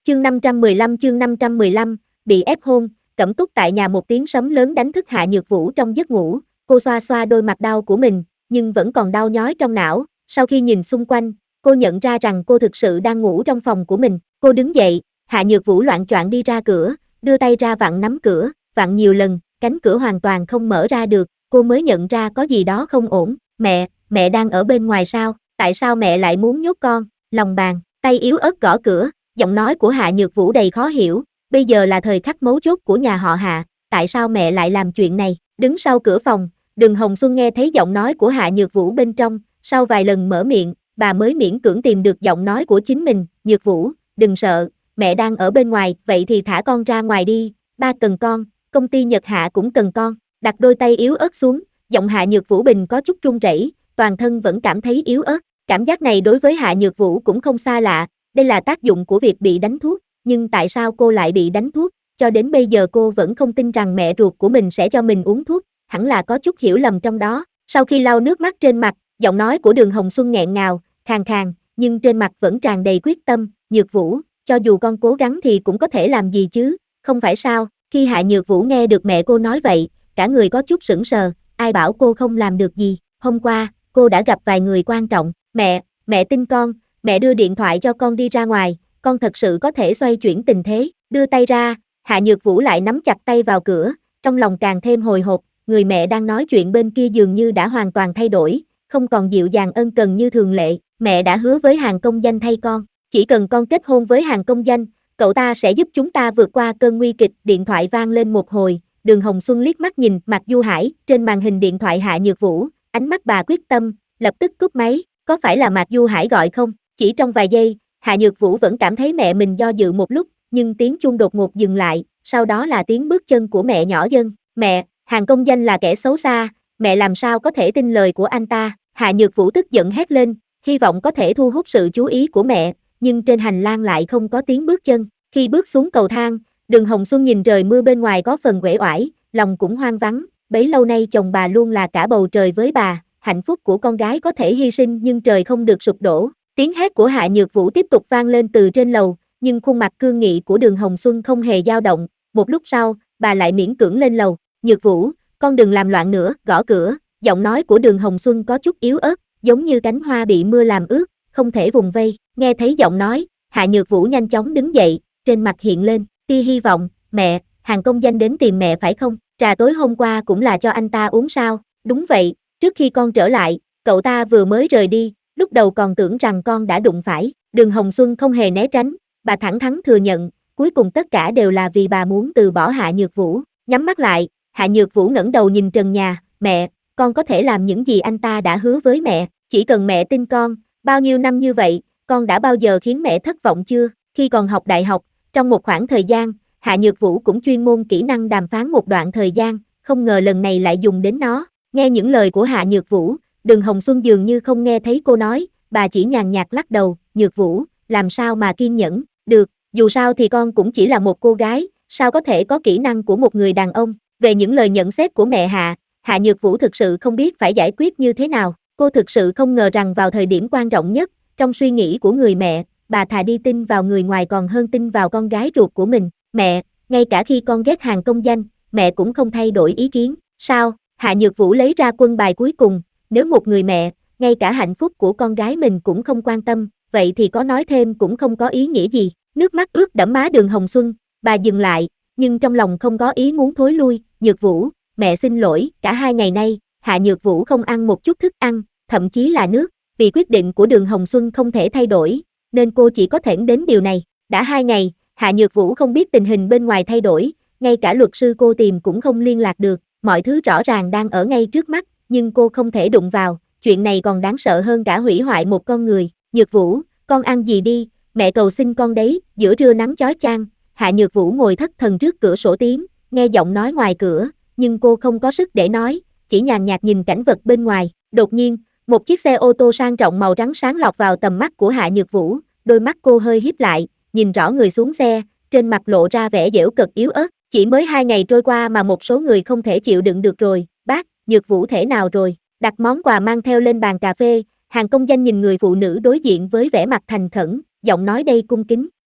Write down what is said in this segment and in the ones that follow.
chương 515, bị ép hôn, Cẩm Túc tại nhà một tiếng sấm lớn đánh thức Hạ Nhược Vũ trong giấc ngủ, cô xoa xoa đôi mặt đau của mình, nhưng vẫn còn đau nhói trong não, sau khi nhìn xung quanh, cô nhận ra rằng cô thực sự đang ngủ trong phòng của mình, cô đứng dậy, Hạ Nhược Vũ loạng choạng đi ra cửa, đưa tay ra vặn nắm cửa, vặn nhiều lần, cánh cửa hoàn toàn không mở ra được, cô mới nhận ra có gì đó không ổn, mẹ đang ở bên ngoài sao, tại sao mẹ lại muốn nhốt con, lòng bàn, tay yếu ớt gõ cửa, giọng nói của Hạ Nhược Vũ đầy khó hiểu, bây giờ là thời khắc mấu chốt của nhà họ Hạ, tại sao mẹ lại làm chuyện này, đứng sau cửa phòng, Đường Hồng Xuân nghe thấy giọng nói của Hạ Nhược Vũ bên trong, sau vài lần mở miệng, bà mới miễn cưỡng tìm được giọng nói của chính mình, Nhược Vũ, đừng sợ, mẹ đang ở bên ngoài, vậy thì thả con ra ngoài đi, ba cần con, công ty Nhật Hạ cũng cần con, đặt đôi tay yếu ớt xuống, giọng Hạ Nhược Vũ bình có chút run rẩy, toàn thân vẫn cảm thấy yếu ớt, cảm giác này đối với Hạ Nhược Vũ cũng không xa lạ, đây là tác dụng của việc bị đánh thuốc, nhưng tại sao cô lại bị đánh thuốc, cho đến bây giờ cô vẫn không tin rằng mẹ ruột của mình sẽ cho mình uống thuốc, hẳn là có chút hiểu lầm trong đó, sau khi lau nước mắt trên mặt, giọng nói của Đường Hồng Xuân nghẹn ngào, khàn khàn, nhưng trên mặt vẫn tràn đầy quyết tâm, Nhược Vũ, cho dù con cố gắng thì cũng có thể làm gì chứ, không phải sao, khi Hạ Nhược Vũ nghe được mẹ cô nói vậy, cả người có chút sững sờ, ai bảo cô không làm được gì, hôm qua, cô đã gặp vài người quan trọng, mẹ tin con, mẹ đưa điện thoại cho con đi ra ngoài, con thật sự có thể xoay chuyển tình thế, đưa tay ra, Hạ Nhược Vũ lại nắm chặt tay vào cửa, trong lòng càng thêm hồi hộp, người mẹ đang nói chuyện bên kia dường như đã hoàn toàn thay đổi, không còn dịu dàng ân cần như thường lệ, mẹ đã hứa với Hàn Công Danh thay con, chỉ cần con kết hôn với Hàn Công Danh, cậu ta sẽ giúp chúng ta vượt qua cơn nguy kịch, điện thoại vang lên một hồi, Đường Hồng Xuân liếc mắt nhìn Mạc Du Hải, trên màn hình điện thoại Hạ Nhược Vũ, ánh mắt bà quyết tâm, lập tức cúp máy, có phải là Mạc Du Hải gọi không? Chỉ trong vài giây, Hạ Nhược Vũ vẫn cảm thấy mẹ mình do dự một lúc, nhưng tiếng chuông đột ngột dừng lại, sau đó là tiếng bước chân của mẹ nhỏ Dân. Mẹ, Hàn Công Danh là kẻ xấu xa, mẹ làm sao có thể tin lời của anh ta? Hạ Nhược Vũ tức giận hét lên, hy vọng có thể thu hút sự chú ý của mẹ, nhưng trên hành lang lại không có tiếng bước chân. Khi bước xuống cầu thang, Đường Hồng Xuân nhìn trời mưa bên ngoài có phần uể oải, lòng cũng hoang vắng, bấy lâu nay chồng bà luôn là cả bầu trời với bà, hạnh phúc của con gái có thể hy sinh nhưng trời không được sụp đổ. Tiếng hét của Hạ Nhược Vũ tiếp tục vang lên từ trên lầu, nhưng khuôn mặt cương nghị của Đường Hồng Xuân không hề dao động, một lúc sau, bà lại miễn cưỡng lên lầu, Nhược Vũ, con đừng làm loạn nữa, gõ cửa, giọng nói của Đường Hồng Xuân có chút yếu ớt, giống như cánh hoa bị mưa làm ướt, không thể vùng vây, nghe thấy giọng nói, Hạ Nhược Vũ nhanh chóng đứng dậy, trên mặt hiện lên tia hy vọng, mẹ, Hàn Công Danh đến tìm mẹ phải không, trà tối hôm qua cũng là cho anh ta uống sao, đúng vậy, trước khi con trở lại, cậu ta vừa mới rời đi, lúc đầu còn tưởng rằng con đã đụng phải, Đường Hồng Xuân không hề né tránh, bà thẳng thắn thừa nhận, cuối cùng tất cả đều là vì bà muốn từ bỏ Hạ Nhược Vũ, nhắm mắt lại, Hạ Nhược Vũ ngẩng đầu nhìn trần nhà, mẹ, con có thể làm những gì anh ta đã hứa với mẹ, chỉ cần mẹ tin con, bao nhiêu năm như vậy, con đã bao giờ khiến mẹ thất vọng chưa, khi còn học đại học, trong một khoảng thời gian, Hạ Nhược Vũ cũng chuyên môn kỹ năng đàm phán một đoạn thời gian, không ngờ lần này lại dùng đến nó, nghe những lời của Hạ Nhược Vũ, Đường Hồng Xuân dường như không nghe thấy cô nói, bà chỉ nhàn nhạt lắc đầu, Nhược Vũ, làm sao mà kiên nhẫn, được, dù sao thì con cũng chỉ là một cô gái, sao có thể có kỹ năng của một người đàn ông, về những lời nhận xét của mẹ Hạ Nhược Vũ thực sự không biết phải giải quyết như thế nào, cô thực sự không ngờ rằng vào thời điểm quan trọng nhất, trong suy nghĩ của người mẹ, bà thà đi tin vào người ngoài còn hơn tin vào con gái ruột của mình, mẹ, ngay cả khi con ghét Hàn Công Danh, mẹ cũng không thay đổi ý kiến, sao, Hạ Nhược Vũ lấy ra quân bài cuối cùng, nếu một người mẹ, ngay cả hạnh phúc của con gái mình cũng không quan tâm, vậy thì có nói thêm cũng không có ý nghĩa gì, nước mắt ướt đẫm má Đường Hồng Xuân, bà dừng lại, nhưng trong lòng không có ý muốn thối lui, Nhược Vũ, mẹ xin lỗi, cả 2 ngày nay, Hạ Nhược Vũ không ăn một chút thức ăn, thậm chí là nước, vì quyết định của Đường Hồng Xuân không thể thay đổi, nên cô chỉ có thể đến điều này, đã 2 ngày, Hạ Nhược Vũ không biết tình hình bên ngoài thay đổi, ngay cả luật sư cô tìm cũng không liên lạc được, mọi thứ rõ ràng đang ở ngay trước mắt, nhưng cô không thể đụng vào, chuyện này còn đáng sợ hơn cả hủy hoại một con người, Nhược Vũ, con ăn gì đi, mẹ cầu xin con đấy, giữa trưa nắng chói chang, Hạ Nhược Vũ ngồi thất thần trước cửa sổ tiếng, nghe giọng nói ngoài cửa, nhưng cô không có sức để nói, chỉ nhàn nhạt nhìn cảnh vật bên ngoài, đột nhiên, một chiếc xe ô tô sang trọng màu trắng sáng lọt vào tầm mắt của Hạ Nhược Vũ, đôi mắt cô hơi híp lại, nhìn rõ người xuống xe, trên mặt lộ ra vẻ giễu cợt yếu ớt, chỉ mới 2 ngày trôi qua mà một số người không thể chịu đựng được rồi, bác, Nhược Vũ thể nào rồi, đặt món quà mang theo lên bàn cà phê, Hàn Công Danh nhìn người phụ nữ đối diện với vẻ mặt thành khẩn, giọng nói đầy cung kính,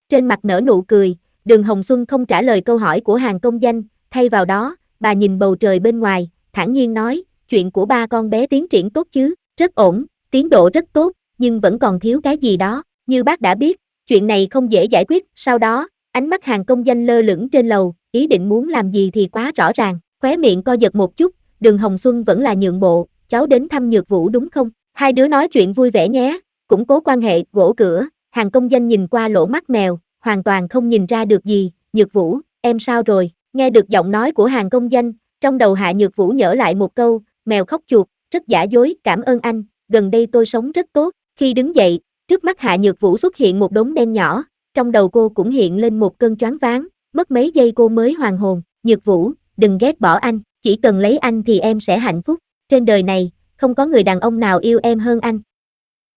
Trên mặt nở nụ cười, Đường Hồng Xuân không trả lời câu hỏi của hàng công danh, thay vào đó, bà nhìn bầu trời bên ngoài, thản nhiên nói, chuyện của ba con bé tiến triển tốt chứ, rất ổn, tiến độ rất tốt, nhưng vẫn còn thiếu cái gì đó, như bác đã biết, chuyện này không dễ giải quyết, sau đó, ánh mắt hàng công danh lơ lửng trên lầu, ý định muốn làm gì thì quá rõ ràng, khóe miệng co giật một chút, Đường Hồng Xuân vẫn là nhượng bộ, cháu đến thăm Nhược Vũ đúng không? Hai đứa nói chuyện vui vẻ nhé, củng cố quan hệ, gỗ cửa, hàng công danh nhìn qua lỗ mắt mèo, hoàn toàn không nhìn ra được gì, Nhược Vũ, em sao rồi? Nghe được giọng nói của hàng công danh, trong đầu Hạ Nhược Vũ nhớ lại một câu, mèo khóc chuột, rất giả dối, cảm ơn anh, gần đây tôi sống rất tốt, khi đứng dậy, trước mắt Hạ Nhược Vũ xuất hiện một đống đen nhỏ, trong đầu cô cũng hiện lên một cơn choáng váng, mất mấy giây cô mới hoàn hồn, Nhược Vũ, đừng ghét bỏ anh, chỉ cần lấy anh thì em sẽ hạnh phúc, trên đời này, không có người đàn ông nào yêu em hơn anh.